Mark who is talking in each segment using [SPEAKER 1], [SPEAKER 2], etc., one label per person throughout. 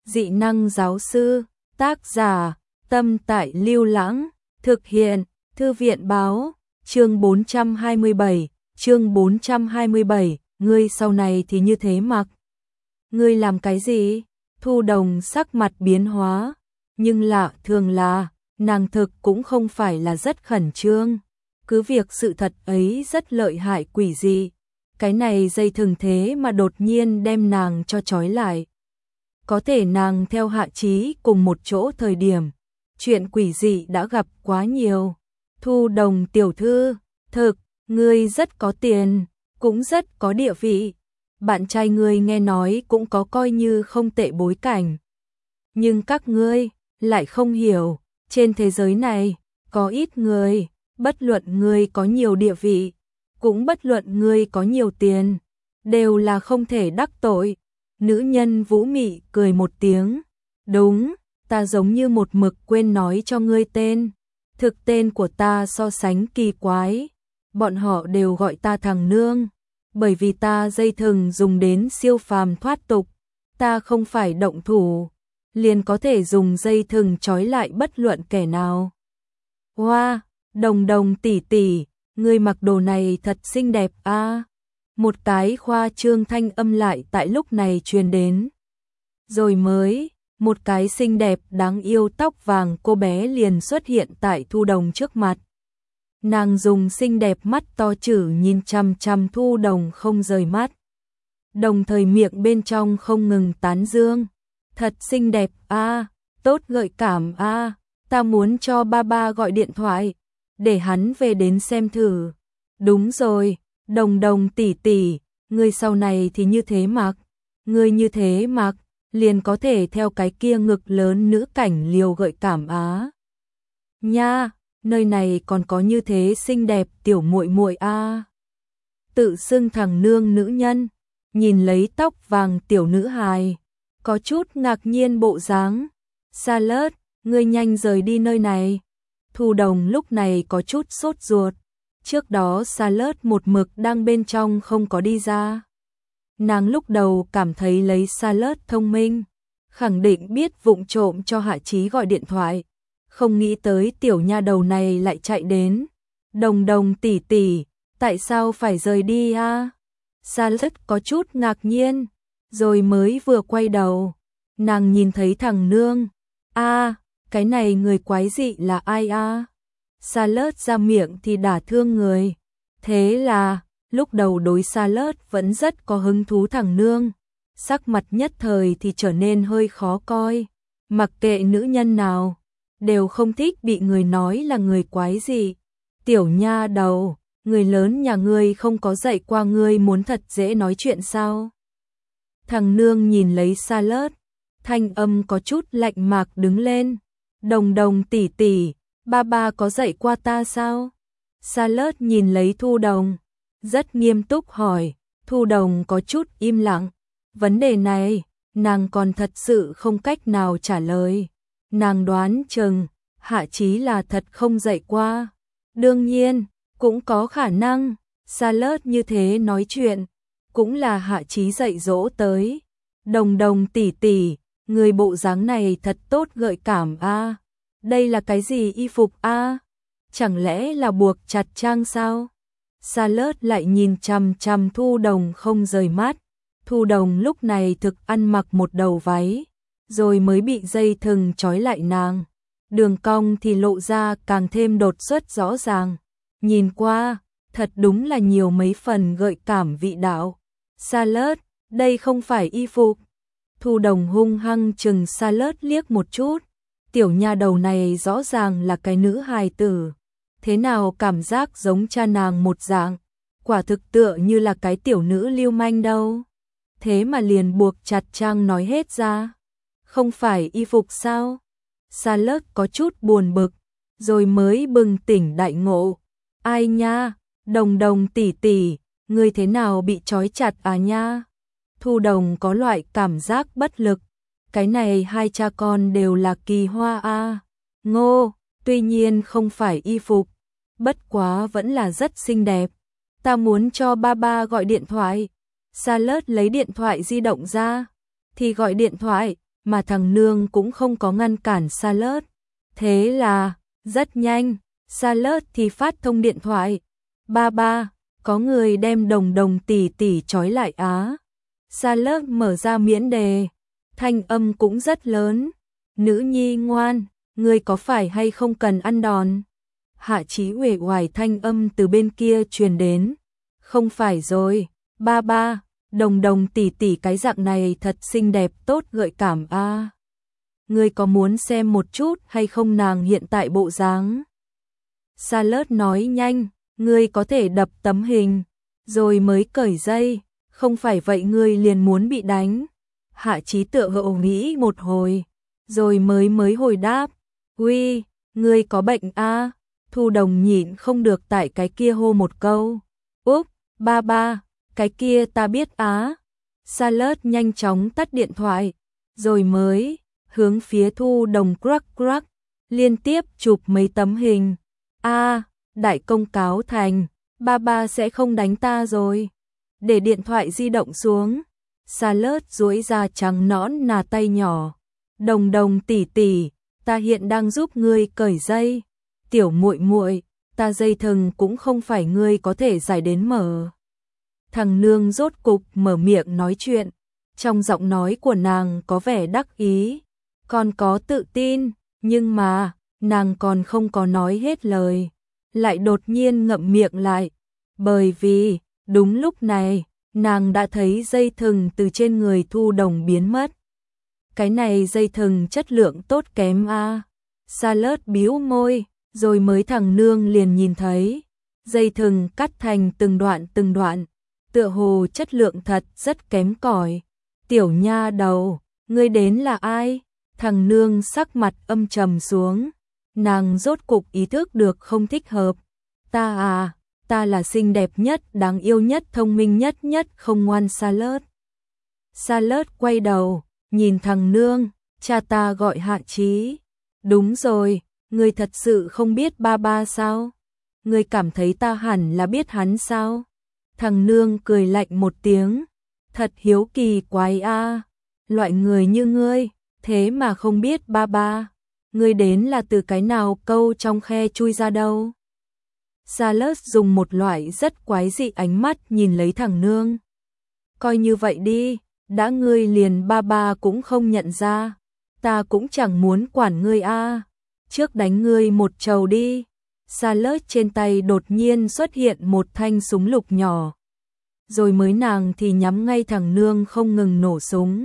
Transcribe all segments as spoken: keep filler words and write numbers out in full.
[SPEAKER 1] dị năng giáo sư, tác giả, Tâm Tại Lưu Lãng, thực hiện, Thư viện báo, chương bốn trăm hai mươi bảy, chương bốn trăm hai mươi bảy, ngươi sau này thì như thế mặc. Ngươi làm cái gì? Thu Đồng sắc mặt biến hóa, nhưng lạ thường là, nàng thực cũng không phải là rất khẩn trương. Cứ việc sự thật ấy rất lợi hại quỷ dị, cái này dây thừng thế mà đột nhiên đem nàng cho trói lại. Có thể nàng theo Hạ Chí cùng một chỗ thời điểm, chuyện quỷ dị đã gặp quá nhiều. Thu Đồng tiểu thư, thực, ngươi rất có tiền, cũng rất có địa vị. Bạn trai ngươi nghe nói cũng có coi như không tệ bối cảnh. Nhưng các ngươi lại không hiểu, trên thế giới này có ít người, bất luận ngươi có nhiều địa vị, cũng bất luận ngươi có nhiều tiền, đều là không thể đắc tội. Nữ nhân Vũ Mị cười một tiếng, đúng, ta giống như một mực quên nói cho ngươi tên. Thực tên của ta so sánh kỳ quái, bọn họ đều gọi ta thằng nương, bởi vì ta dây thừng dùng đến siêu phàm thoát tục, ta không phải động thủ, liền có thể dùng dây thừng trói lại bất luận kẻ nào. Hoa, wow, Đồng Đồng tỷ tỷ, ngươi mặc đồ này thật xinh đẹp a. À. Một cái khoa trương thanh âm lại tại lúc này truyền đến. Rồi mới, một cái xinh đẹp đáng yêu tóc vàng cô bé liền xuất hiện tại Thu Đồng trước mặt. Nàng dùng xinh đẹp mắt to chử nhìn chằm chằm Thu Đồng không rời mắt. Đồng thời miệng bên trong không ngừng tán dương. Thật xinh đẹp a, à, tốt gợi cảm a, à, ta muốn cho ba ba gọi điện thoại, để hắn về đến xem thử. Đúng rồi, Đồng Đồng tỷ tỷ, ngươi sau này thì như thế mặc, ngươi như thế mặc, liền có thể theo cái kia ngực lớn nữ cảnh liều gợi cảm á. Nha, nơi này còn có như thế xinh đẹp tiểu muội muội a. Tự xưng thằng nương nữ nhân, nhìn lấy tóc vàng tiểu nữ hài, có chút ngạc nhiên bộ dáng. Charlotte, ngươi nhanh rời đi nơi này. Thu Đồng lúc này có chút sốt ruột. Trước đó Charlotte một mực đang bên trong không có đi ra. Nàng lúc đầu cảm thấy lấy Charlotte thông minh, khẳng định biết vụng trộm cho Hạ Chí gọi điện thoại. Không nghĩ tới tiểu nha đầu này lại chạy đến. Đồng Đồng tỷ tỷ, tại sao phải rời đi a? À? Charlotte có chút ngạc nhiên, rồi mới vừa quay đầu. Nàng nhìn thấy thằng nương. A, à, cái này người quái dị là ai a? À? Charlotte ra miệng thì đả thương người. Thế là, lúc đầu đối Charlotte vẫn rất có hứng thú thằng nương. Sắc mặt nhất thời thì trở nên hơi khó coi. Mặc kệ nữ nhân nào, đều không thích bị người nói là người quái dị. Tiểu nha đầu, người lớn nhà ngươi không có dạy qua ngươi muốn thật dễ nói chuyện sao? Thằng nương nhìn lấy Charlotte, thanh âm có chút lạnh mạc đứng lên. Đồng Đồng tỷ tỷ, ba ba có dạy qua ta sao? Charlotte nhìn lấy Thu Đồng, rất nghiêm túc hỏi. Thu Đồng có chút im lặng. Vấn đề này, nàng còn thật sự không cách nào trả lời. Nàng đoán chừng, Hạ Chí là thật không dạy qua. Đương nhiên, cũng có khả năng, Charlotte như thế nói chuyện, cũng là Hạ Chí dạy dỗ tới. Đồng Đồng tỷ tỷ, người bộ dáng này thật tốt gợi cảm a. À. Đây là cái gì y phục a? À? Chẳng lẽ là buộc chặt trang sao? Charlotte lại nhìn chằm chằm Thu Đồng không rời mắt. Thu Đồng lúc này thực ăn mặc một đầu váy, rồi mới bị dây thừng trói lại nàng. Đường cong thì lộ ra càng thêm đột xuất rõ ràng. Nhìn qua, thật đúng là nhiều mấy phần gợi cảm vị đạo. Charlotte, đây không phải y phục. Thu Đồng hung hăng chừng Charlotte liếc một chút. Tiểu nha đầu này rõ ràng là cái nữ hài tử. Thế nào cảm giác giống cha nàng một dạng. Quả thực tựa như là cái tiểu nữ lưu manh đâu. Thế mà liền buộc chặt trang nói hết ra. Không phải y phục sao? Charlotte có chút buồn bực, rồi mới bừng tỉnh đại ngộ. Ai nha, Đồng Đồng tỷ tỷ, ngươi thế nào bị trói chặt à nha? Thu Đồng có loại cảm giác bất lực. Cái này hai cha con đều là kỳ hoa a. À. Ngô, tuy nhiên không phải y phục, bất quá vẫn là rất xinh đẹp. Ta muốn cho ba ba gọi điện thoại. Charlotte lấy điện thoại di động ra, thì gọi điện thoại, mà thằng nương cũng không có ngăn cản Charlotte. Thế là, rất nhanh, Charlotte thì phát thông điện thoại. Ba ba, có người đem Đồng Đồng tỷ tỷ trói lại á. Charlotte mở ra miễn đề, thanh âm cũng rất lớn. Nữ nhi ngoan, ngươi có phải hay không cần ăn đòn? Hạ Chí uể oải thanh âm từ bên kia truyền đến. Không phải rồi, ba ba, Đồng Đồng tỷ tỷ cái dạng này thật xinh đẹp tốt gợi cảm a. À. Ngươi có muốn xem một chút hay không nàng hiện tại bộ dáng? Charlotte nói nhanh, ngươi có thể đập tấm hình, rồi mới cởi dây, không phải vậy ngươi liền muốn bị đánh. Hạ Chí tựa hậu nghĩ một hồi, rồi mới mới hồi đáp, uy, ngươi có bệnh a? À? Thu Đồng nhịn không được tại cái kia hô một câu, úp, ba ba, cái kia ta biết á. Charlotte nhanh chóng tắt điện thoại, rồi mới hướng phía Thu Đồng crack crack, liên tiếp chụp mấy tấm hình. A, à, đại công cáo thành, ba ba sẽ không đánh ta rồi. Để điện thoại di động xuống, Charlotte duỗi ra trắng nõn nà tay nhỏ. Đồng Đồng tỷ tỷ, ta hiện đang giúp ngươi cởi dây. Tiểu muội muội, ta dây thừng cũng không phải ngươi có thể giải đến mở. Thằng nương rốt cục mở miệng nói chuyện, trong giọng nói của nàng có vẻ đắc ý, còn có tự tin, nhưng mà, nàng còn không có nói hết lời, lại đột nhiên ngậm miệng lại, bởi vì, đúng lúc này, nàng đã thấy dây thừng từ trên người Thu Đồng biến mất. Cái này dây thừng chất lượng tốt kém a. À. Charlotte bĩu môi, rồi mới thằng nương liền nhìn thấy, dây thừng cắt thành từng đoạn từng đoạn, tựa hồ chất lượng thật rất kém cỏi. Tiểu nha đầu, ngươi đến là ai? Thằng nương sắc mặt âm trầm xuống, nàng rốt cục ý thức được không thích hợp. Ta à, ta là xinh đẹp nhất, đáng yêu nhất, thông minh nhất nhất không ngoan Charlotte. Charlotte quay đầu, nhìn thằng nương, cha ta gọi Hạ Chí. Đúng rồi, ngươi thật sự không biết ba ba sao? Ngươi cảm thấy ta hẳn là biết hắn sao? Thằng nương cười lạnh một tiếng, thật hiếu kỳ quái a, loại người như ngươi, thế mà không biết ba ba, ngươi đến là từ cái nào câu trong khe chui ra đâu? Charlotte dùng một loại rất quái dị ánh mắt nhìn lấy thằng nương. Coi như vậy đi, đã ngươi liền ba ba cũng không nhận ra, ta cũng chẳng muốn quản ngươi a. Trước đánh ngươi một trầu đi. Charlotte trên tay đột nhiên xuất hiện một thanh súng lục nhỏ. Rồi mới nàng thì nhắm ngay thằng nương không ngừng nổ súng.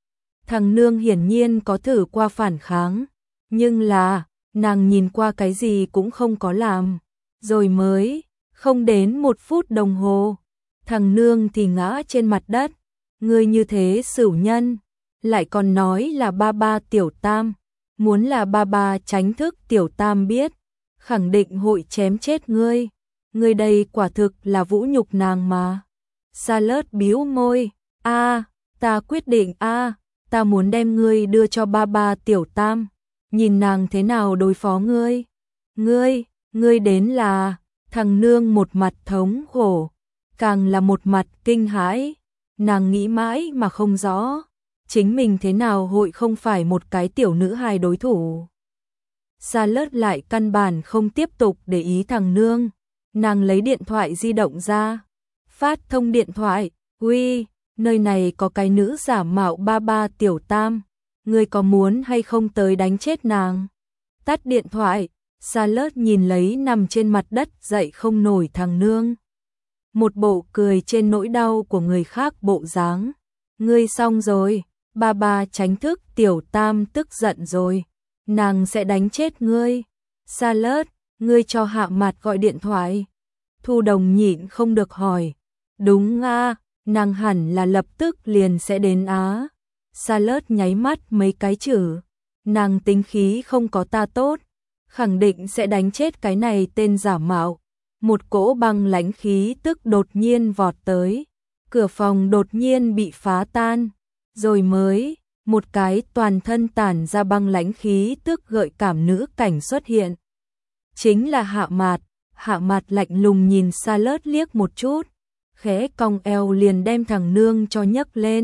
[SPEAKER 1] Thằng nương hiển nhiên có thử qua phản kháng, nhưng là, nàng nhìn qua cái gì cũng không có làm. Rồi mới, không đến một phút đồng hồ, thằng nương thì ngã trên mặt đất. Ngươi như thế xửu nhân, lại còn nói là ba ba tiểu tam. Muốn là ba ba tránh thức tiểu tam biết, khẳng định hội chém chết ngươi. Ngươi đây quả thực là vũ nhục nàng mà. Charlotte bĩu môi, a, ta quyết định a, ta muốn đem ngươi đưa cho ba ba tiểu tam, nhìn nàng thế nào đối phó ngươi. Ngươi, ngươi đến là, thằng nương một mặt thống khổ, càng là một mặt kinh hãi, nàng nghĩ mãi mà không rõ, chính mình thế nào hội không phải một cái tiểu nữ hài đối thủ. Charlotte lại căn bản không tiếp tục để ý thằng nương, nàng lấy điện thoại di động ra, phát thông điện thoại, uy, nơi này có cái nữ giả mạo ba ba tiểu tam, ngươi có muốn hay không tới đánh chết nàng? Tắt điện thoại, Charlotte nhìn lấy nằm trên mặt đất dậy không nổi thằng nương. Một bộ cười trên nỗi đau của người khác bộ dáng. Ngươi xong rồi, ba ba tránh thức tiểu tam tức giận rồi, nàng sẽ đánh chết ngươi. Charlotte, ngươi cho Hạ Mạt gọi điện thoại. Thu Đồng nhịn không được hỏi. Đúng a, nàng hẳn là lập tức liền sẽ đến á. Charlotte nháy mắt mấy cái chữ. Nàng tính khí không có ta tốt, khẳng định sẽ đánh chết cái này tên giả mạo. Một cỗ băng lãnh khí tức đột nhiên vọt tới. Cửa phòng đột nhiên bị phá tan. Rồi mới, một cái toàn thân tản ra băng lãnh khí tức gợi cảm nữ cảnh xuất hiện. Chính là Hạ Mạt. Hạ Mạt lạnh lùng nhìn Charlotte liếc một chút, khẽ cong eo liền đem thằng nương cho nhấc lên,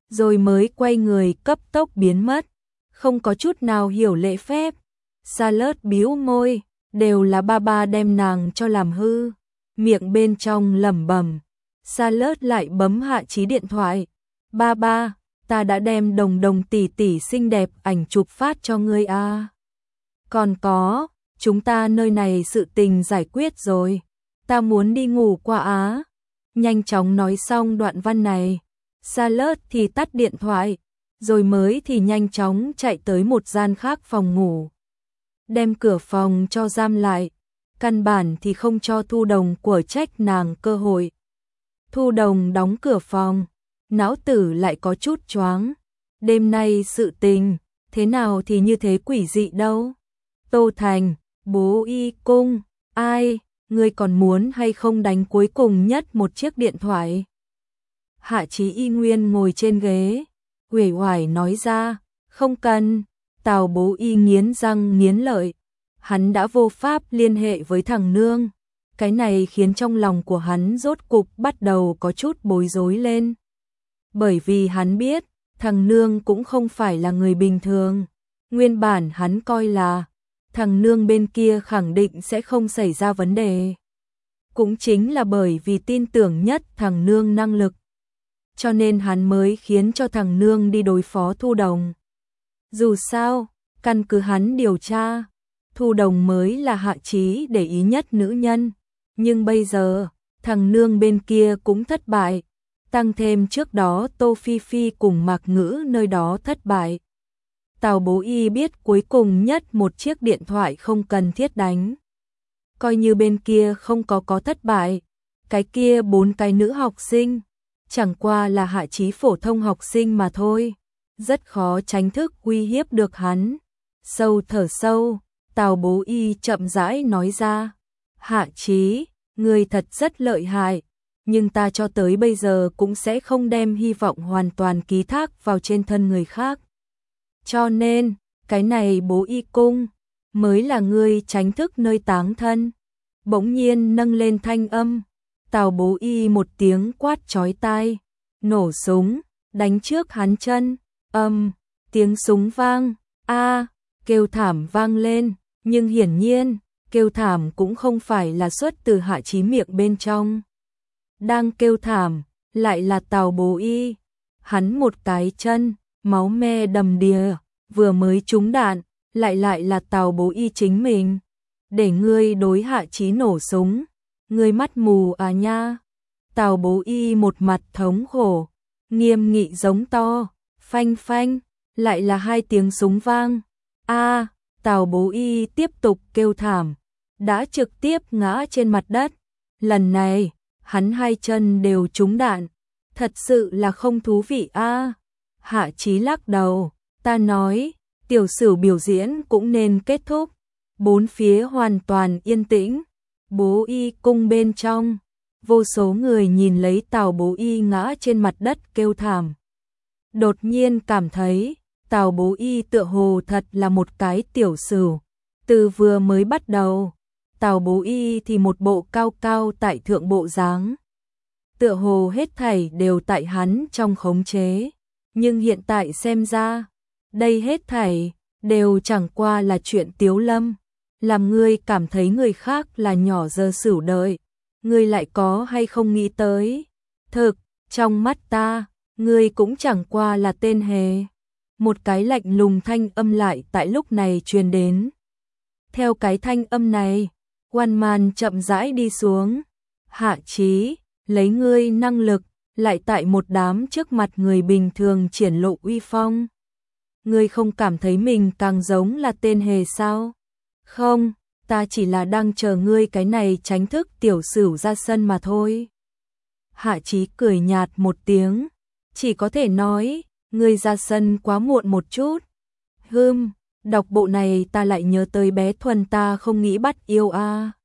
[SPEAKER 1] rồi mới quay người cấp tốc biến mất, không có chút nào hiểu lễ phép. Charlotte bĩu môi, đều là ba ba đem nàng cho làm hư, miệng bên trong lẩm bẩm. Charlotte lại bấm Hạ Chí điện thoại. Ba ba, ta đã đem Đồng Đồng tỷ tỷ xinh đẹp ảnh chụp phát cho ngươi a. Còn có, chúng ta nơi này sự tình giải quyết rồi, ta muốn đi ngủ qua á. Nhanh chóng nói xong đoạn văn này, Charlotte thì tắt điện thoại, rồi mới thì nhanh chóng chạy tới một gian khác phòng ngủ. Đem cửa phòng cho giam lại, căn bản thì không cho Thu Đồng của trách nàng cơ hội. Thu Đồng đóng cửa phòng, não tử lại có chút choáng. Đêm nay sự tình, thế nào thì như thế quỷ dị đâu. Tô Thành, Bố Y Cung, ai, ngươi còn muốn hay không đánh cuối cùng nhất một chiếc điện thoại? Hạ Chí y nguyên ngồi trên ghế, uể oải nói ra, không cần. Tào Bố Y nghiến răng nghiến lợi, hắn đã vô pháp liên hệ với thằng nương. Cái này khiến trong lòng của hắn rốt cục bắt đầu có chút bối rối lên. Bởi vì hắn biết, thằng nương cũng không phải là người bình thường. Nguyên bản hắn coi là, thằng nương bên kia khẳng định sẽ không xảy ra vấn đề. Cũng chính là bởi vì tin tưởng nhất thằng nương năng lực, cho nên hắn mới khiến cho thằng nương đi đối phó Thu Đồng. Dù sao, căn cứ hắn điều tra, Thu Đồng mới là Hạ Chí để ý nhất nữ nhân. Nhưng bây giờ, thằng nương bên kia cũng thất bại, tăng thêm trước đó Tô Phi Phi cùng Mạc Ngữ nơi đó thất bại. Tào Bố Y biết cuối cùng nhất một chiếc điện thoại không cần thiết đánh. Coi như bên kia không có có thất bại, cái kia bốn cái nữ học sinh, chẳng qua là Hạ Chí phổ thông học sinh mà thôi, rất khó tránh thức uy hiếp được hắn. Sâu thở sâu, Tào Bố Y chậm rãi nói ra, Hạ Chí, ngươi thật rất lợi hại, nhưng ta cho tới bây giờ cũng sẽ không đem hy vọng hoàn toàn ký thác vào trên thân người khác. Cho nên, cái này Bố Y Cung, mới là ngươi tránh thức nơi táng thân. Bỗng nhiên nâng lên thanh âm, Tào Bố Y một tiếng quát chói tai, nổ súng, đánh trước hắn chân, âm, tiếng súng vang, a, kêu thảm vang lên, nhưng hiển nhiên, kêu thảm cũng không phải là xuất từ Hạ Chí miệng bên trong. Đang kêu thảm, lại là Tào Bố Y, hắn một cái chân, máu me đầm đìa, vừa mới trúng đạn, lại lại là Tào Bố Y chính mình. Để ngươi đối Hạ Chí nổ súng, ngươi mắt mù à nha. Tào Bố Y một mặt thống khổ, nghiêm nghị giống to, phanh phanh, lại là hai tiếng súng vang. A, Tào Bố Y tiếp tục kêu thảm, đã trực tiếp ngã trên mặt đất. Lần này, hắn hai chân đều trúng đạn, thật sự là không thú vị a. Hạ Chí lắc đầu, ta nói, tiểu sử biểu diễn cũng nên kết thúc. Bốn phía hoàn toàn yên tĩnh, Bố Y Cung bên trong, vô số người nhìn lấy Tào Bố Y ngã trên mặt đất kêu thảm. Đột nhiên cảm thấy, Tào Bố Y tựa hồ thật là một cái tiểu sửu. Từ vừa mới bắt đầu, Tào Bố Y thì một bộ cao cao tại thượng bộ dáng. Tựa hồ hết thảy đều tại hắn trong khống chế. Nhưng hiện tại xem ra, đây hết thảy đều chẳng qua là chuyện tiếu lâm. Làm ngươi cảm thấy người khác là nhỏ dơ sửu đợi, ngươi lại có hay không nghĩ tới. Thực, trong mắt ta, ngươi cũng chẳng qua là tên hề. Một cái lạnh lùng thanh âm lại tại lúc này truyền đến. Theo cái thanh âm này, Quan Man chậm rãi đi xuống. Hạ Chí, lấy ngươi năng lực, lại tại một đám trước mặt người bình thường triển lộ uy phong. Ngươi không cảm thấy mình càng giống là tên hề sao? Không, ta chỉ là đang chờ ngươi cái này tránh thức tiểu sửu ra sân mà thôi. Hạ Chí cười nhạt một tiếng, chỉ có thể nói, ngươi ra sân quá muộn một chút. Hừm, đọc bộ này ta lại nhớ tới bé Thuần ta không nghĩ bắt yêu a.